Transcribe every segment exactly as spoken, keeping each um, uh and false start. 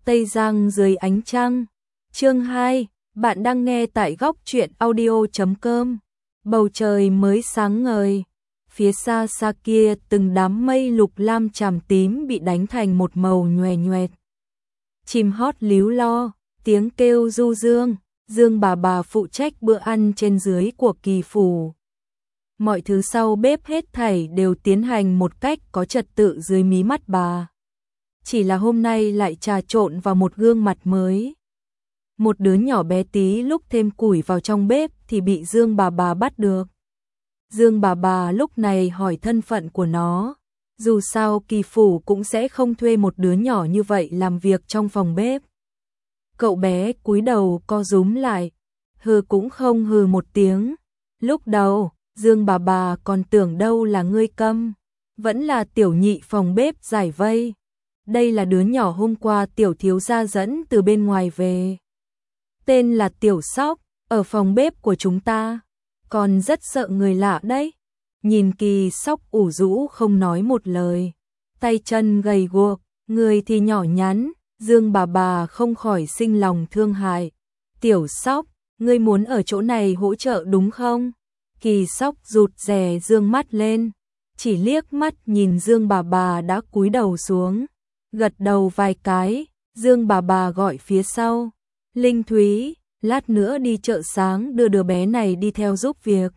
Tây Giang dưới ánh trăng. Chương hai, bạn đang nghe tại góc truyện audio chấm com. Bầu trời mới sáng ngời, phía xa xa kia từng đám mây lục lam chàm tím bị đánh thành một màu nhòe nhòe. Chim hót líu lo, tiếng kêu du dương, Dương bà bà phụ trách bữa ăn trên dưới của Kỳ phủ. Mọi thứ sau bếp hết thảy đều tiến hành một cách có trật tự dưới mí mắt bà. Chỉ là hôm nay lại trà trộn vào một gương mặt mới. Một đứa nhỏ bé tí lúc thêm củi vào trong bếp thì bị Dương bà bà bắt được. Dương bà bà lúc này hỏi thân phận của nó. Dù sao Kỳ phủ cũng sẽ không thuê một đứa nhỏ như vậy làm việc trong phòng bếp. Cậu bé cúi đầu co rúm lại, hừ cũng không hừ một tiếng. Lúc đầu, Dương bà bà còn tưởng đâu là ngươi câm, vẫn là tiểu nhị phòng bếp giải vây. Đây là đứa nhỏ hôm qua tiểu thiếu gia dẫn từ bên ngoài về. Tên là Tiểu Sóc, ở phòng bếp của chúng ta, còn rất sợ người lạ đấy. Nhìn Kỳ Sóc ủ rũ không nói một lời, tay chân gầy guộc, người thì nhỏ nhắn, Dương bà bà không khỏi sinh lòng thương hại. Tiểu Sóc, ngươi muốn ở chỗ này hỗ trợ đúng không? Kỳ Sóc rụt rè dương mắt lên, chỉ liếc mắt nhìn Dương bà bà đã cúi đầu xuống, gật đầu vài cái. Dương bà bà gọi phía sau, Linh Thúy, lát nữa đi chợ sáng đưa đứa bé này đi theo giúp việc.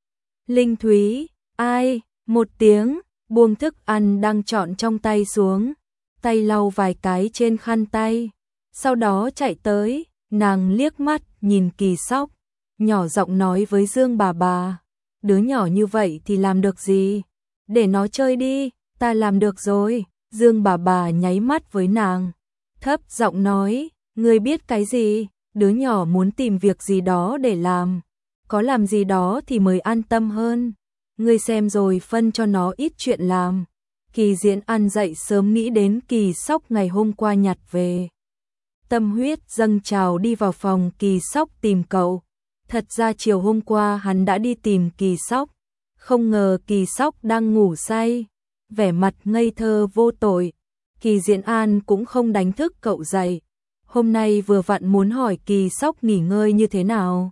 Linh Thúy, ai? Một tiếng, buông thức ăn đang trọn trong tay xuống, tay lau vài cái trên khăn tay, sau đó chạy tới. Nàng liếc mắt nhìn Kỳ Sóc, nhỏ giọng nói với Dương bà bà, đứa nhỏ như vậy thì làm được gì? Để nó chơi đi, ta làm được rồi. Dương bà bà nháy mắt với nàng, thấp giọng nói, ngươi biết cái gì? Đứa nhỏ muốn tìm việc gì đó để làm, có làm gì đó thì mới an tâm hơn. Ngươi xem rồi phân cho nó ít chuyện làm. Kỳ Diễn ăn dậy sớm nghĩ đến Kỳ Sóc ngày hôm qua nhặt về. Tâm huyết dâng trào đi vào phòng Kỳ Sóc tìm cậu. Thật ra chiều hôm qua hắn đã đi tìm Kỳ Sóc, không ngờ Kỳ Sóc đang ngủ say, vẻ mặt ngây thơ vô tội. Kỳ Diễn An cũng không đánh thức cậu dậy. Hôm nay vừa vặn muốn hỏi Kỳ Sóc nghỉ ngơi như thế nào,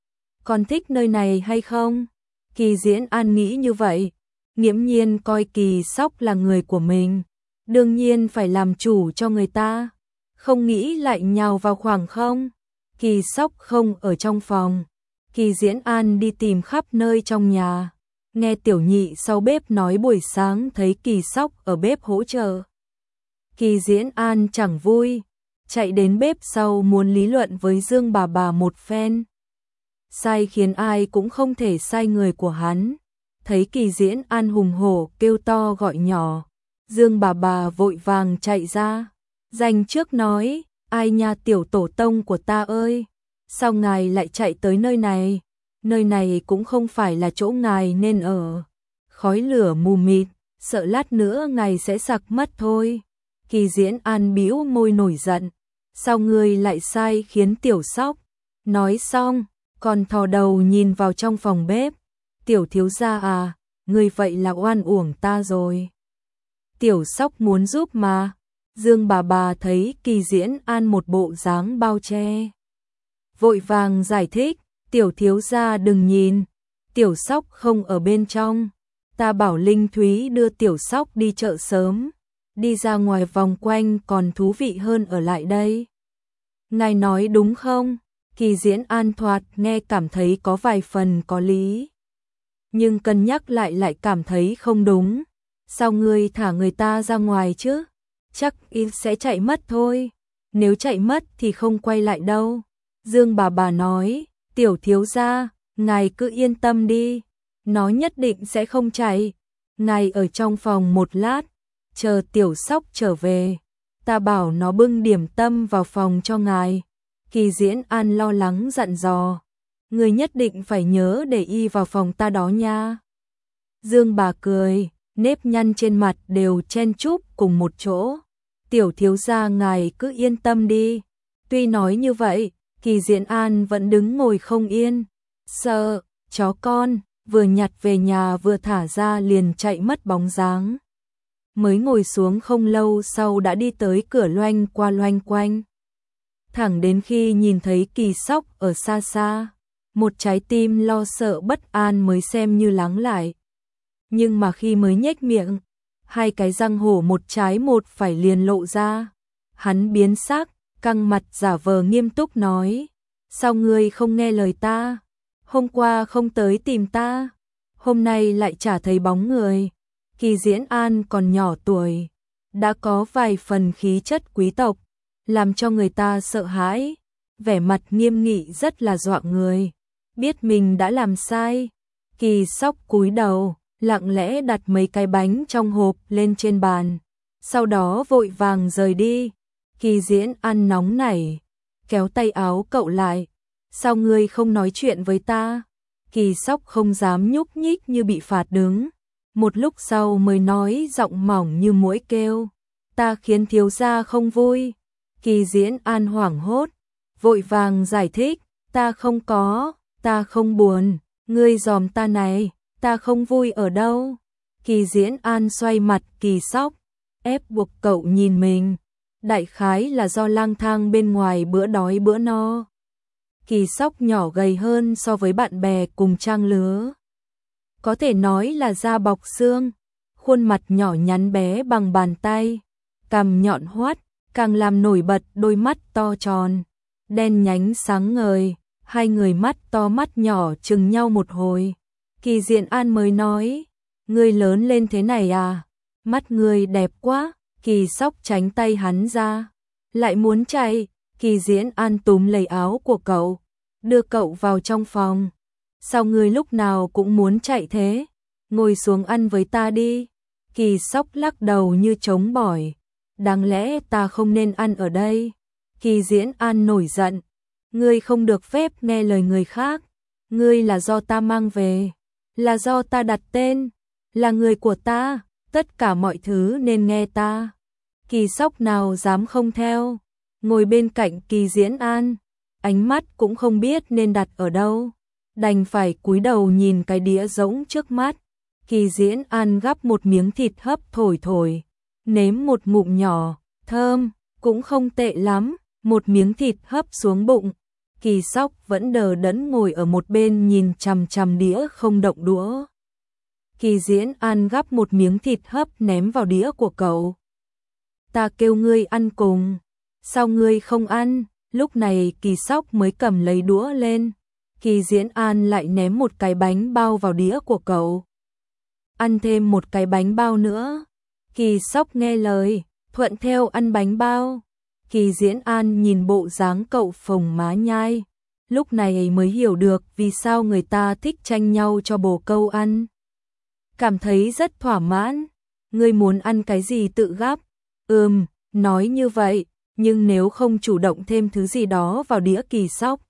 còn thích nơi này hay không. Kỳ Diễn An nghĩ như vậy, nghiễm nhiên coi Kỳ Sóc là người của mình, đương nhiên phải làm chủ cho người ta, không nghĩ lại nhào vào khoảng không. Kỳ Sóc không ở trong phòng, Kỳ Diễn An đi tìm khắp nơi trong nhà, nghe tiểu nhị sau bếp nói buổi sáng thấy Kỳ Sóc ở bếp hỗ trợ. Kỳ Diễn An chẳng vui, chạy đến bếp sau muốn lý luận với Dương bà bà một phen. Sai khiến ai cũng không thể sai người của hắn. Thấy Kỳ Diễn An hùng hổ kêu to gọi nhỏ, Dương bà bà vội vàng chạy ra, dành trước nói, ai nha tiểu tổ tông của ta ơi, sao ngài lại chạy tới nơi này? Nơi này cũng không phải là chỗ ngài nên ở, khói lửa mù mịt, sợ lát nữa ngài sẽ sặc mất thôi. Kỳ Diễn An bĩu môi nổi giận, sao ngươi lại sai khiến Tiểu Sóc? Nói xong, còn thò đầu nhìn vào trong phòng bếp. Tiểu thiếu gia à, ngươi vậy là oan uổng ta rồi. Tiểu Sóc muốn giúp mà. Dương bà bà thấy Kỳ Diễn An một bộ dáng bao che, vội vàng giải thích, tiểu thiếu gia đừng nhìn, Tiểu Sóc không ở bên trong. Ta bảo Linh Thúy đưa Tiểu Sóc đi chợ sớm, đi ra ngoài vòng quanh còn thú vị hơn ở lại đây. Ngài nói đúng không? Kỳ Diễn An thoạt nghe cảm thấy có vài phần có lý, nhưng cân nhắc lại lại cảm thấy không đúng. Sao ngươi thả người ta ra ngoài chứ? Chắc y sẽ chạy mất thôi. Nếu chạy mất thì không quay lại đâu. Dương bà bà nói, tiểu thiếu gia, ngài cứ yên tâm đi, nó nhất định sẽ không chạy. Ngài ở trong phòng một lát, chờ Tiểu Sóc trở về, ta bảo nó bưng điểm tâm vào phòng cho ngài. Kỳ Diễn An lo lắng dặn dò, người nhất định phải nhớ để y vào phòng ta đó nha. Dương bà cười, nếp nhăn trên mặt đều chen chúc cùng một chỗ. Tiểu thiếu gia ngài cứ yên tâm đi. Tuy nói như vậy, Kỳ Diễn An vẫn đứng ngồi không yên. Sợ, chó con, vừa nhặt về nhà vừa thả ra liền chạy mất bóng dáng. mới ngồi xuống không lâu sau đã đi tới cửa loanh qua loanh quanh. Thẳng đến khi nhìn thấy Kỳ Sóc ở xa xa, một trái tim lo sợ bất an mới xem như lắng lại. Nhưng mà khi mới nhếch miệng, hai cái răng hổ một trái một phải liền lộ ra. Hắn biến sắc, căng mặt giả vờ nghiêm túc nói, sao ngươi không nghe lời ta? Hôm qua không tới tìm ta, hôm nay lại chả thấy bóng người. Kỳ Diễn An còn nhỏ tuổi, đã có vài phần khí chất quý tộc, làm cho người ta sợ hãi, vẻ mặt nghiêm nghị rất là dọa người. Biết mình đã làm sai, Kỳ Sóc cúi đầu, lặng lẽ đặt mấy cái bánh trong hộp lên trên bàn, sau đó vội vàng rời đi. Kỳ Diễn An nóng nảy, kéo tay áo cậu lại, sao ngươi không nói chuyện với ta? Kỳ Sóc không dám nhúc nhích như bị phạt đứng, một lúc sau mới nói giọng mỏng như muỗi kêu, ta khiến thiếu gia không vui. Kỳ Diễn An hoảng hốt, vội vàng giải thích, ta không có, ta không buồn, ngươi dòm ta này, ta không vui ở đâu. Kỳ Diễn An xoay mặt Kỳ Sóc, ép buộc cậu nhìn mình, đại khái là do lang thang bên ngoài bữa đói bữa no. Kỳ Sóc nhỏ gầy hơn so với bạn bè cùng trang lứa, có thể nói là da bọc xương, khuôn mặt nhỏ nhắn bé bằng bàn tay, cằm nhọn hoắt, càng làm nổi bật đôi mắt to tròn, đen nhánh sáng ngời, hai người mắt to mắt nhỏ chừng nhau một hồi. Kỳ Diễn An mới nói, ngươi lớn lên thế này à, mắt ngươi đẹp quá. Kỳ Sóc tránh tay hắn ra, lại muốn chạy. Kỳ Diễn An túm lấy áo của cậu, đưa cậu vào trong phòng. Sao ngươi lúc nào cũng muốn chạy thế? Ngồi xuống ăn với ta đi. Kỳ Sóc lắc đầu như trống bỏi, đáng lẽ ta không nên ăn ở đây. Kỳ Diễn An nổi giận, ngươi không được phép nghe lời người khác, ngươi là do ta mang về, là do ta đặt tên, là người của ta, tất cả mọi thứ nên nghe ta. Kỳ Sóc nào dám không theo, ngồi bên cạnh Kỳ Diễn An, ánh mắt cũng không biết nên đặt ở đâu, đành phải cúi đầu nhìn cái đĩa rỗng trước mắt. Kỳ Diễn An gắp một miếng thịt hấp thổi thổi, nếm một ngụm nhỏ, thơm, cũng không tệ lắm. Một miếng thịt hấp xuống bụng, Kỳ Sóc vẫn đờ đẫn ngồi ở một bên nhìn chằm chằm đĩa không động đũa. Kỳ Diễn An gắp một miếng thịt hấp ném vào đĩa của cậu. Ta kêu ngươi ăn cùng, sao ngươi không ăn? Lúc này Kỳ Sóc mới cầm lấy đũa lên. Kỳ Diễn An lại ném một cái bánh bao vào đĩa của cậu. Ăn thêm một cái bánh bao nữa. Kỳ Sóc nghe lời, thuận theo ăn bánh bao. Kỳ Diễn An nhìn bộ dáng cậu phồng má nhai, lúc này mới hiểu được vì sao người ta thích tranh nhau cho bồ câu ăn. Cảm thấy rất thỏa mãn. Ngươi muốn ăn cái gì tự gắp. Ừm, nói như vậy, nhưng nếu không chủ động thêm thứ gì đó vào đĩa Kỳ Sóc,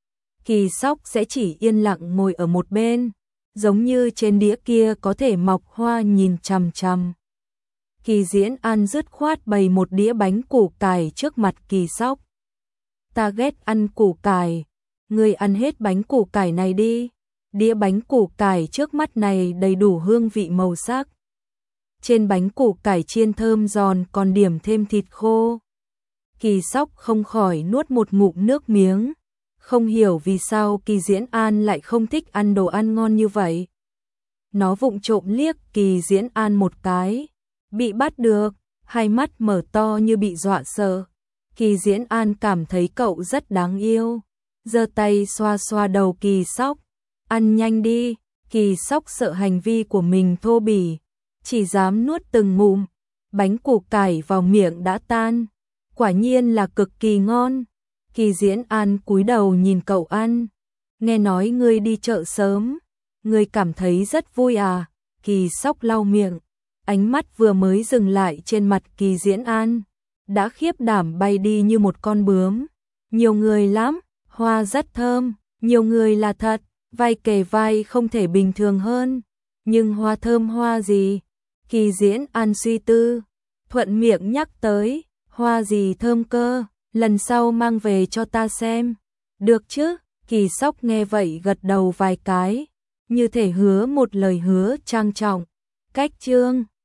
Kỳ Sóc sẽ chỉ yên lặng ngồi ở một bên, giống như trên đĩa kia có thể mọc hoa nhìn chằm chằm. Kỳ Diễn An dứt khoát bày một đĩa bánh củ cải trước mặt Kỳ Sóc. Ta ghét ăn củ cải, ngươi ăn hết bánh củ cải này đi. Đĩa bánh củ cải trước mắt này đầy đủ hương vị màu sắc. Trên bánh củ cải chiên thơm giòn còn điểm thêm thịt khô. Kỳ Sóc không khỏi nuốt một ngụm nước miếng, không hiểu vì sao Kỳ Diễn An lại không thích ăn đồ ăn ngon như vậy. Nó vụng trộm liếc Kỳ Diễn An một cái, bị bắt được, hai mắt mở to như bị dọa sợ. Kỳ Diễn An cảm thấy cậu rất đáng yêu, giơ tay xoa xoa đầu Kỳ Sóc, ăn nhanh đi. Kỳ Sóc sợ hành vi của mình thô bỉ, chỉ dám nuốt từng ngụm, bánh củ cải vào miệng đã tan, quả nhiên là cực kỳ ngon. Kỳ Diễn An cúi đầu nhìn cậu ăn, nghe nói ngươi đi chợ sớm, ngươi cảm thấy rất vui à? Kỳ Sóc lau miệng, ánh mắt vừa mới dừng lại trên mặt Kỳ Diễn An, đã khiếp đảm bay đi như một con bướm. Nhiều người lắm, hoa rất thơm, nhiều người là thật, vai kề vai không thể bình thường hơn, nhưng hoa thơm hoa gì? Kỳ Diễn An suy tư, thuận miệng nhắc tới, hoa gì thơm cơ, lần sau mang về cho ta xem. Được chứ? Kỳ Sóc nghe vậy gật đầu vài cái, như thể hứa một lời hứa trang trọng. Cách chương